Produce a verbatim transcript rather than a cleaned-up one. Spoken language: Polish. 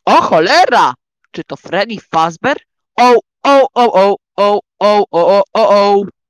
O cholera! Czy to Freddy Fazbear? O, o, o, o, o, o, o, o, o, o.